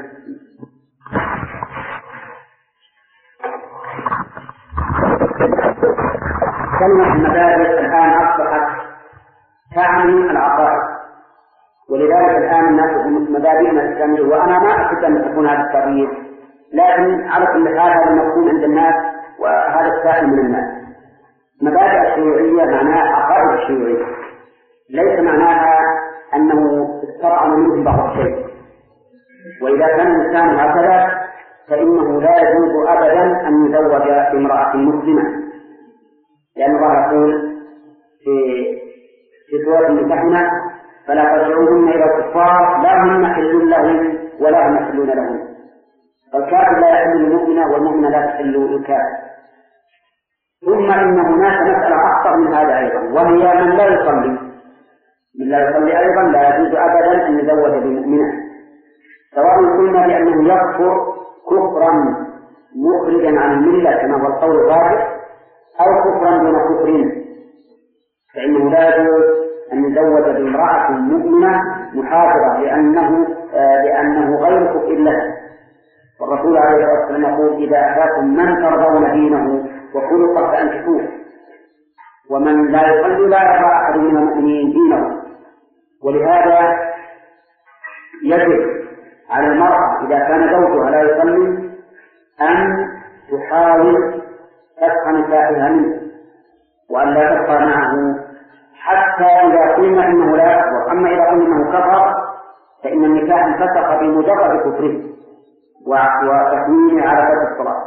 كلمة المبادئ الآن أصبحت تعني العقائد، ولذلك الآن الناس يقولون مبادئنا الإسلامية، وأنا ما أحب أن تكون هذا التغيير، لكن على كل حال هذا المفهوم عند الناس وهذا السائل من الناس. مبادئ الشيوعية معناها عقائد الشيوعية، ليس معناها أنه استطعم منهم بعض الشيء. وإذا كان الإنسان هكذا فإنه لا يجوز أبدا أن يزوج بامرأة مسلمة، لأن الله يقول في في سورة الممتحنة: فلا ترجعوهن إلى الكفار لا هم يحلون لهم ولا هم يحلون لهم. فالكافر لا يحل للمؤمنة والمؤمنة لا تحل للكافر. ثم إن هناك مسألة أخطر من هذا أيضا، وهي من لا يصلي. من لا يصلي أيضا لا يجوز أبدا أن يزوج بمؤمنة، سواء قلنا بأنه يكفر كفرا مخرجا عن الملة كما هو القول الراجح أو كفرا دون كفر، فإنه لا يجوز أن يزوج بامرأة مؤمنة محافظة لأنه آه لأنه غير كفر له. والرسول عليه الصلاة والسلام يقول: إذا أتاكم من ترضون دينه وخلقه فأنكحوه. ومن لا يصلي لا يرى أحد من المؤمنين دينه. ولهذا يجب على المرأة إذا كان زوجها لا يصلي أن تحاول فتح نسائها منه وأن لا تبقى معه حتى إذا قلنا إنه لا يكفر. أما إذا قلنا إنه كفر فإن النكاح انفسخ بمجرد كفره وتكوينه على فرض الصلاة.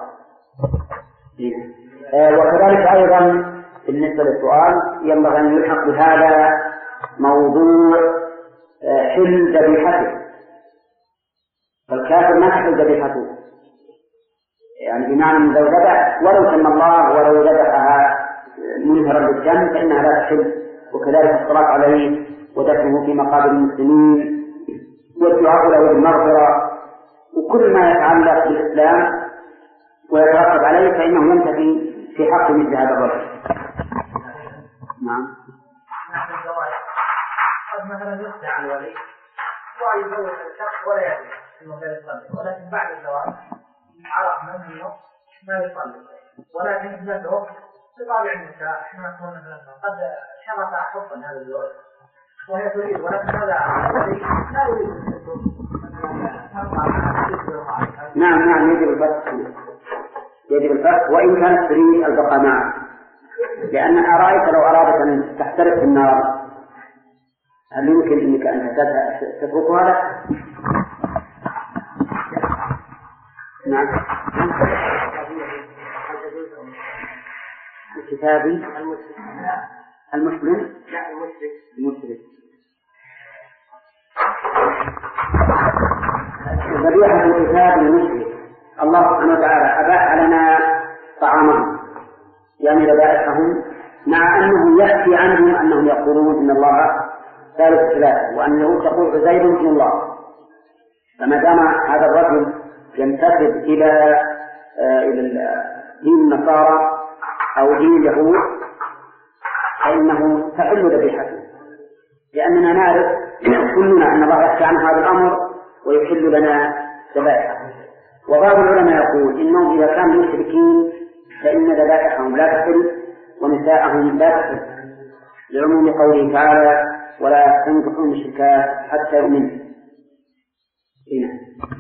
وكذلك أيضا بالنسبة للسؤال ينبغي أن يلحق بهذا موضوع حل ذبيحته. فالكافر ما تحل ذبيحته، يعني بمعنى من لو ذبح ولو سمى الله ولو ذبحها منهرا للدم فإنها لا تحل. وكذلك الصلاة عليه ودفنه في مقابر المسلمين والدعاء له بالمغفرة وكل ما يتعلق بالإسلام ويترتب عليه فإنه ينتفي في حق مثل هذا الرجل. نعم. قد مثلا يخدع الولي ويزوج الشخص ولا يدري انه لا يصلي، ولكن بعد الزواج عرف منه ما يصلي، ولكن ابنته بطبع النساء حين تكون مثلا قد شرط حبا هذا الزوج وهي تريد، ولكن هذا الولي لا يريد ان نعم نعم يجب الفسخ يجب الفسخ وإن كانت تريد البقاء معه، لأن أرأيت لو أرادت أن تحترق في النار هل يمكن أنك أن تتركها لك؟ نعم. الكتابي المسلم لا المشرك المشرك ذبيحة الكتاب المشرك. الله سبحانه وتعالى أباح لنا طعامهم يعني ذبائحهم، مع أنه يأتي عنهم أنهم يقولون إن الله ثالث ثلاثة وأنه تقول عزير من الله. فما دام هذا الرجل ينتسب إلى إلى دين النصارى أو دين اليهود فإنه تحل ذبيحته، لأننا نعرف كلنا أن الله يحكي عن هذا الأمر ويحل لنا ذبائحه. وبعض العلماء يقول إنهم إذا كانوا مشركين فإن ذبائحهم لا تحل ونساءهم لا تحل، لعموم قوله تعالى ولا تنكحوا المشركات حتى يؤمنوا. هنا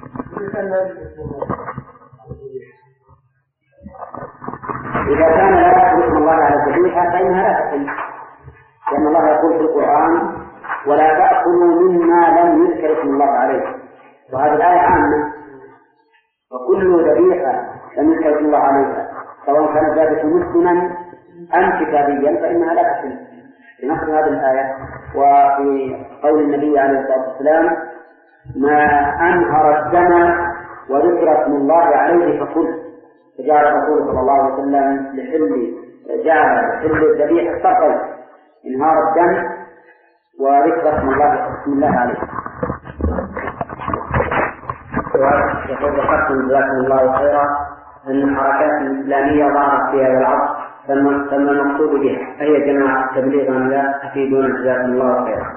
إذا كان لا يذكر اسم الله على الذبيحة فإنها لا تحل، لأن الله يقول في القرآن ولا تأكلوا مما لم يذكر اسم الله عليه، وهذه الآية عامة، وكل ذبيحة لم يذكر اسم الله عليها سواء كانت ذلك مسلما أم كتابيا فإنها لا تحل بنص هذه الآية. وفي قول النبي عليه الصلاة والسلام ما أنهر الدم وذكر اسم الله عليه فكل، فجعل الرسول صلى الله عليه وسلم لحل جعل لحل الذبيحة فقط انهار الدم وذكر اسم الله بسم الله عليه. يقول ذكرتم جزاكم الله خيرا أن الحركات الإسلامية ظهرت في هذا العصر ثم المقصود بها فهي جماعة تبليغ لا أفيدون جزاكم الله خيرا.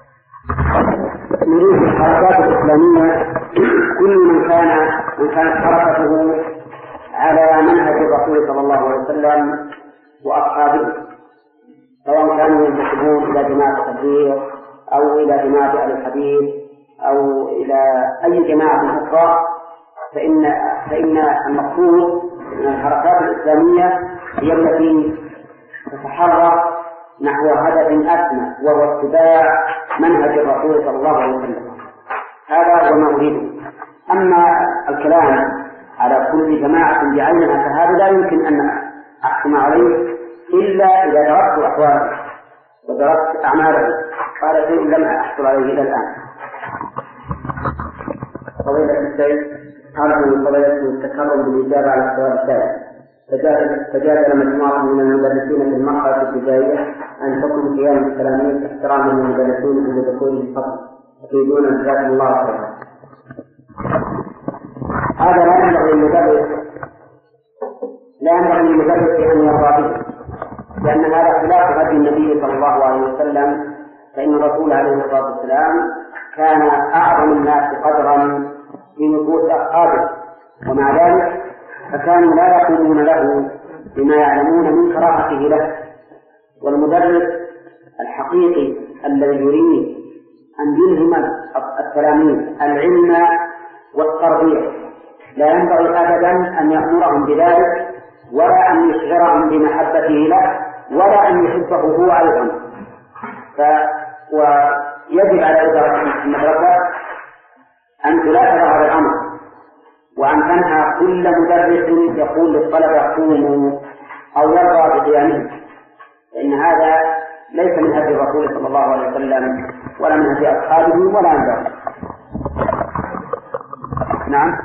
نريد الحركات الإسلامية كل من كان من كانت حركته على منهج الرسول صلى الله عليه وسلم وأصحابه، سواء كانوا ينتسبون إلى جماعة التبليغ أو إلى جماعة أهل الحديث أو إلى أي جماعة أخرى، فإن فإن المقصود من الحركات الإسلامية هي التي تتحرك نحو هدف أسمى وهو اتباع منهج الرسول صلى الله عليه وسلم. هذا هو ما أريده. أما الكلام على كل جماعة بعينها فهذا لا يمكن أن أحكم عليه إلا إذا درست أحواله ودرست أعماله، قال شيء لم أحصل عليه إلى الآن. فضيلة الشيخ أرجو من فضيلة التكرم بالإجابة على السؤال الثالث. تجادل مجموعة من المدرسين في المرحلة الابتدائية عن حكم قيام التلاميذ احتراما للمدرسين عند دخول الفصل، يفيدون جزاكم الله خيرا. هذا لا ينبغي للمدرس لا ينبغي للمدرس أن يرضى به، لأن هذا خلاف هدي النبي صلى الله عليه وسلم، فإن الرسول عليه الصلاة والسلام كان أعظم الناس قدرا في نفوس أصحابه، ومع ذلك فكانوا لا يقومون له بما يعلمون من كراهته له. والمدرس الحقيقي الذي يريد أن يلهم التلاميذ العلم والتربية لا ينبغي أبدا أن يأمرهم بذلك ولا أن يشعرهم بمحبته له ولا أن يحبه هو أيضا. ف... ويجب على إدارة المدرسة أن تلاحظ هذا الأمر، وأن تنهى كل مدرس يقول للطلبة قوموا أو يرضى بقيامه، فإن هذا ليس من هدي الرسول صلى الله عليه وسلم ولا من هدي أصحابه ولا من ذلك. نعم.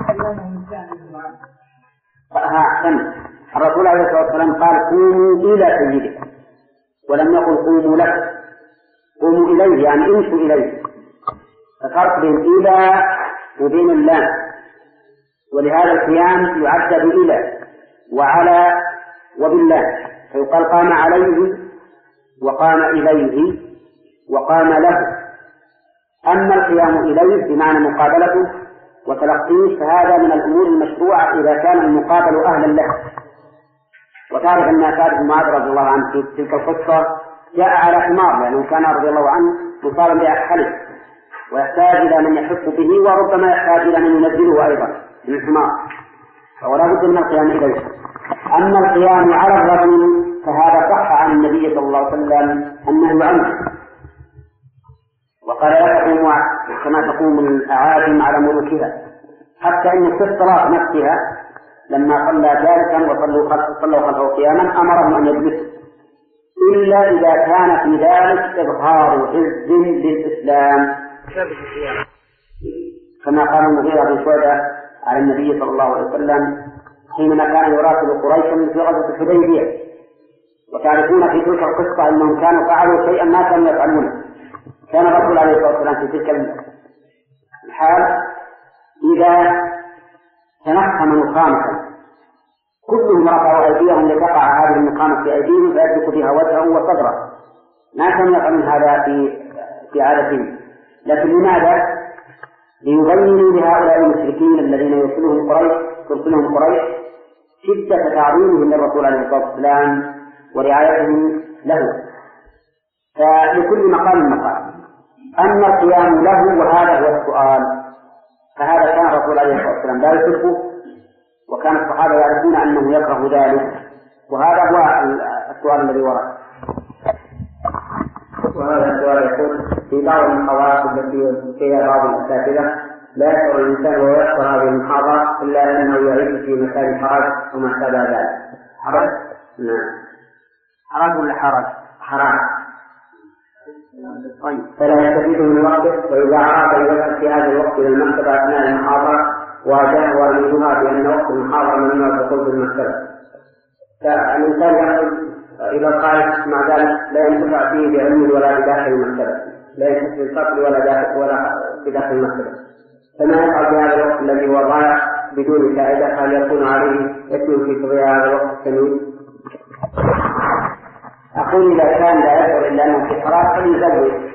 أحسن. الرسول عليه الصلاة والسلام قال قوموا إلى سيدكم ولم يقل قوموا لك، قوموا إليه يعني امشوا إليه، ففرق بين إلى وبين اللام، ولهذا القيام يعدد إلى وعلى وبالله، فيقال قام عليه وقام إليه وقام له. أما القيام إليه بمعنى مقابلته وتلقيه فهذا من الأمور المشروعة إذا كان المقابل أهلا له. وتعرف أن سعد بن معاذ رضي الله عنه في تلك القصة جاء على حمار، لأنه كان رضي الله عنه مصابا بأكحله، ويحتاج إلى من يحف به، وربما يحتاج إلى من ينزله أيضا من الحمار، ولا بد من القيام إليه. أما القيام على الرجل فهذا صح عن النبي صلى الله عليه وسلم أنه عنه، وقال لا تقوم كما تقوم الأعاجم على ملوكها، حتى إن في الصلاة نفسها لما صلى جالسا وصلوا خلفه قياما أمرهم أن يجلسوا، إلا إذا كان في ذلك إظهار عز للإسلام، كما قال المغيرة بن شعبة على النبي صلى الله عليه وسلم حينما كان يراسل قريشا في غزوة الحديبية، وتعرفون في تلك القصة أنهم كانوا فعلوا شيئا ما كانوا يفعلونه. كان الرسول عليه الصلاة والسلام في تلك الحال إذا تنخم نخامة كلهم رفعوا أيديهم لتقع هذه النخامة في أيديهم فيدرك بها وجهه وصدره، ما كانوا يفعلون هذا في في عادتهم، لكن لماذا؟ ليبينوا لهؤلاء المشركين الذين يرسلهم قريش ترسلهم قريش شدة تعظيمهم للرسول عليه الصلاة والسلام ورعايتهم له. فلكل مقام مقام. أما القيام له وهذا هو السؤال، فهذا كان الرسول عليه الصلاة والسلام لا يحبه، وكان الصحابة يعرفون أنه يكره ذلك، وهذا هو السؤال الذي ورد. وهذا السؤال يقول: في بعض المحاضرات التي فيها بعض الأساتذة لا يشعر الإنسان وهو يحضر هذه المحاضرة إلا أنه يعيش في مكان حرج وما شابه ذلك. حرج؟ نعم. حرج ولا حرج؟ حرج. طيب. فلا يستفيد من وقته، وإذا أراد أن يذهب في هذا الوقت إلى المكتبة أثناء المحاضرة واجهه ورميتها بأن وقت المحاضرة ممنوع الدخول في المكتبة، فالإنسان يقول إذا قال مع ذلك لا ينتفع فيه بعلم ولا بداخل المكتبة، لا ينتفع في الفصل ولا داخل ولا بداخل المكتبة، فما يفعل في هذا الوقت الذي هو ضائع بدون فائدة؟ هل يكون عليه إثم في تضييع هذا الوقت الثمين؟ أقول إذا كان لا يشعر إلا أنه في حرام فليزوج.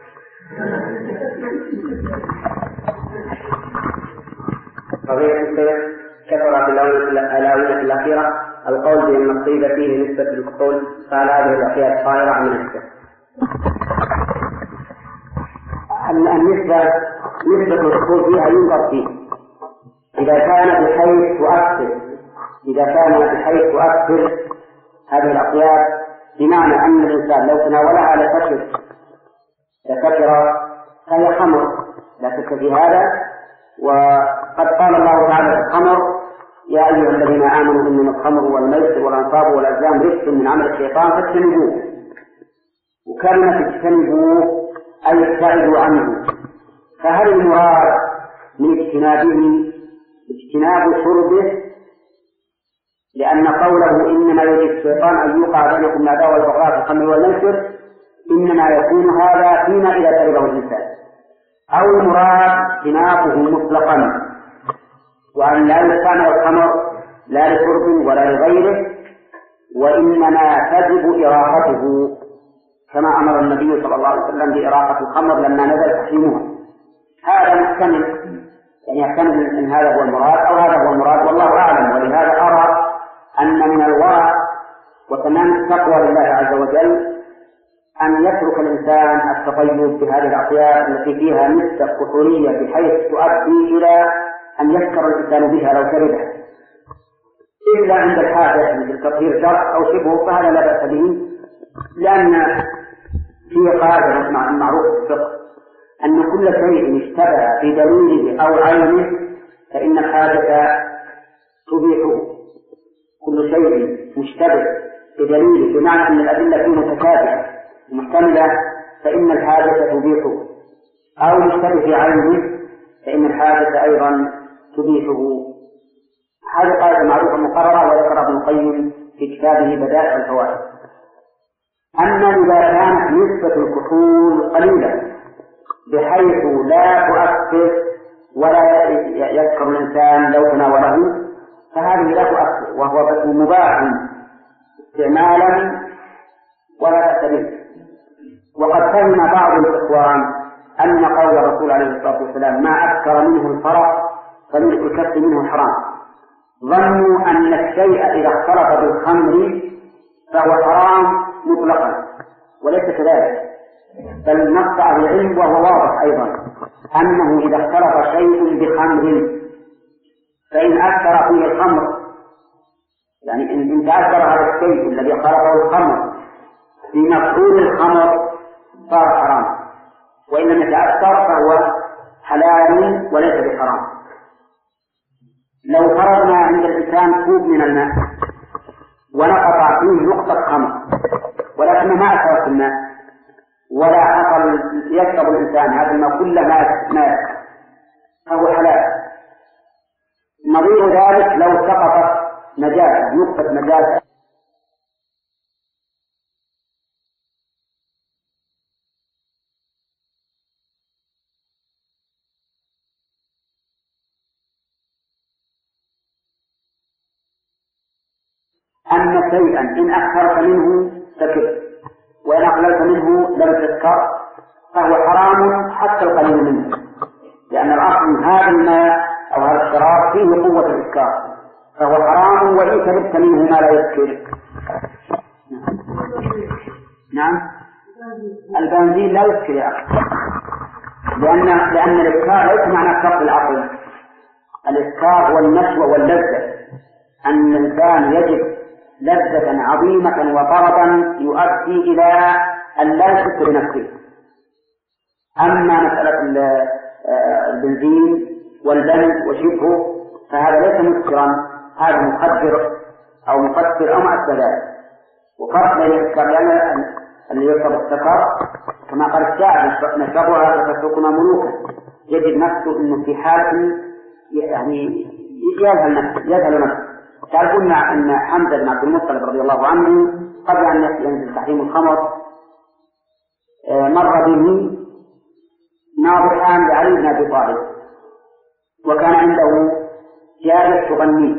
قضية السير كثر في الآونة الأخيرة القول بأن الطيب فيه نسبة الكحول، قال هذه الأحياء طائرة عن النسبة. النسبة نسبة الكحول فيها ينظر فيه، إذا كان بحيث تؤثر إذا كان بحيث تؤثر هذه الأطياب، بمعنى أن الإنسان لو تناولها لتكر لتكر فهي خمر لا شك في هذا. وقد قال الله تعالى في الخمر: يا أيها الذين آمنوا إنما الخمر والميسر والأنصاب والأزلام رجس من عمل الشيطان فاجتنبوه. وكلمة اجتنبوه أي ابتعدوا عنه، فهل المراد من اجتنابه اجتناب شربه؟ لأن قوله إنما يريد الشيطان أن يوقع بينكم العداوة والبغضاء في الخمر والميسر إنما يكون هذا فيما إذا شربه الإنسان، أو المراد اجتنابه مطلقا، وأن لا يستعمل الخمر لا لشرب ولا لغيره، وإنما تجب إراقته كما أمر النبي صلى الله عليه وسلم بإراقة الخمر لما نزل تحريمها. هذا محتمل، يعني يحتمل أن هذا هو المراد أو هذا هو المراد، والله أعلم. ولهذا أرى أن من الورع وتمام التقوى لله عز وجل أن يترك الإنسان التطيب بهذه الأطياب التي فيها نسبة كحولية بحيث تؤدي إلى أن يسكر الإنسان بها لو شربها، إلا عند الحاجة مثل تطهير شرع أو شبهه، فهذا لا بأس به، لأن في قاعدة معروف في الفقه أن كل شيء اشتبه بدليله أو عينه فإن الحاجة تبيحه. كل شيء مشتبه بدليله بمعنى أن الأدلة فيه متشابهة محتملة فإن الحاجة تبيحه، أو مشتبه في عينه فإن الحاجة أيضا تبيحه. هذه قاعدة معروفة مقررة وذكرها ابن القيم في كتابه بدائع الفوائد. أما إذا كانت نسبة الكحول قليلة بحيث لا تؤثر ولا يذكر الإنسان لو تناوله فهذه لا تؤثر، وهو بس مباح استعمالا ولا تأثير. وقد فهم بعض الإخوان أن قول الرسول عليه الصلاة والسلام ما أكثر منه الفرق فملء الكف منه حرام، ظنوا أن الشيء إذا اختلط بالخمر فهو حرام مطلقا، وليس كذلك، بل نص على العلم وهو واضح أيضا أنه إذا اختلط شيء بخمر فإن أكثر فيه الخمر، يعني إن تأثر هذا الشيء الذي خلقه الخمر بمفعول الخمر صار حرام، وإن لم يتأثر فهو حلال وليس بحرام. لو فرضنا عند الإنسان كوب من الماء ونقطع فيه نقطة خمر ولكن ما أثرت الماء ولا حصل يشرب الإنسان هذا الماء كل ما مات فهو حلال. نظير ذلك لو سقطت نجاسة نقطة نجاسة أن شيئا إن أكثرت منه سكر وإن أقللت منه لم تسكر فهو حرام حتى القليل منه، لأن الأصل هذا الماء أو هذا الشراب فيه قوة الإسكار فهو حرام وإن شربت منه ما لا يسكر. نعم البنزين لا يسكر يا أخي، لأن لأن الإسكار ليس معنى فقد العقل، الإسكار هو النشوة واللذة، أن الإنسان يجد لذة عظيمة وطربا يؤدي إلى أن لا يشك بنفسه. أما مسألة البنزين والبنز وشبهه فهذا ليس مسكرا، هذا مخدر أو مفسر أو ما أشبه ذلك. وفرق بين الإسكار لأن اللي يشرب السكر كما قال الشاعر نشربها فتتركنا ملوكا، يجد نفسه أنه في حالة يعني يذهل نفسه يذهل نفسه. تعرفون أن حمزة بن عبد المطلب رضي الله عنه قبل أن ينزل تحريم الخمر مر به ناظران لعلي بن أبي طالب وكان عنده جارية تغني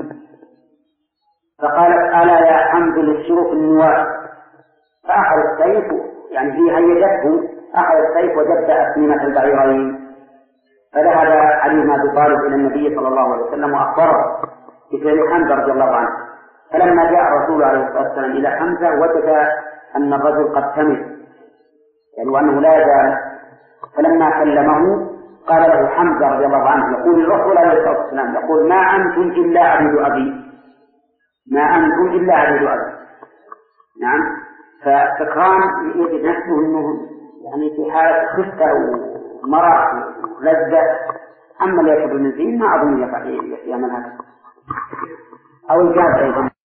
فقالت ألا يا حمد للشروق النواه، فأخذ السيف يعني في هيجته أخذ السيف وجد أسنمة البعيرين، فذهب علي بن أبي طالب إلى النبي صلى الله عليه وسلم وأخبره بفعل حمزة رضي الله عنه. فلما جاء الرسول عليه الصلاة والسلام إلى حمزة وجد أن الرجل قد تمل يعني وأنه لا يزال، فلما كلمه قال له حمزة رضي الله عنه يقول الرسول عليه الصلاة والسلام يقول ما أنتم إلا عبيد أبي، ما أنتم إلا عبيد أبي. نعم فسكران يجد نفسه أنه يعني في حالة خفة ومرح ولذة، أما اللي يشرب البنزين ما أظن يعمل هذا أو الجاز أيضا.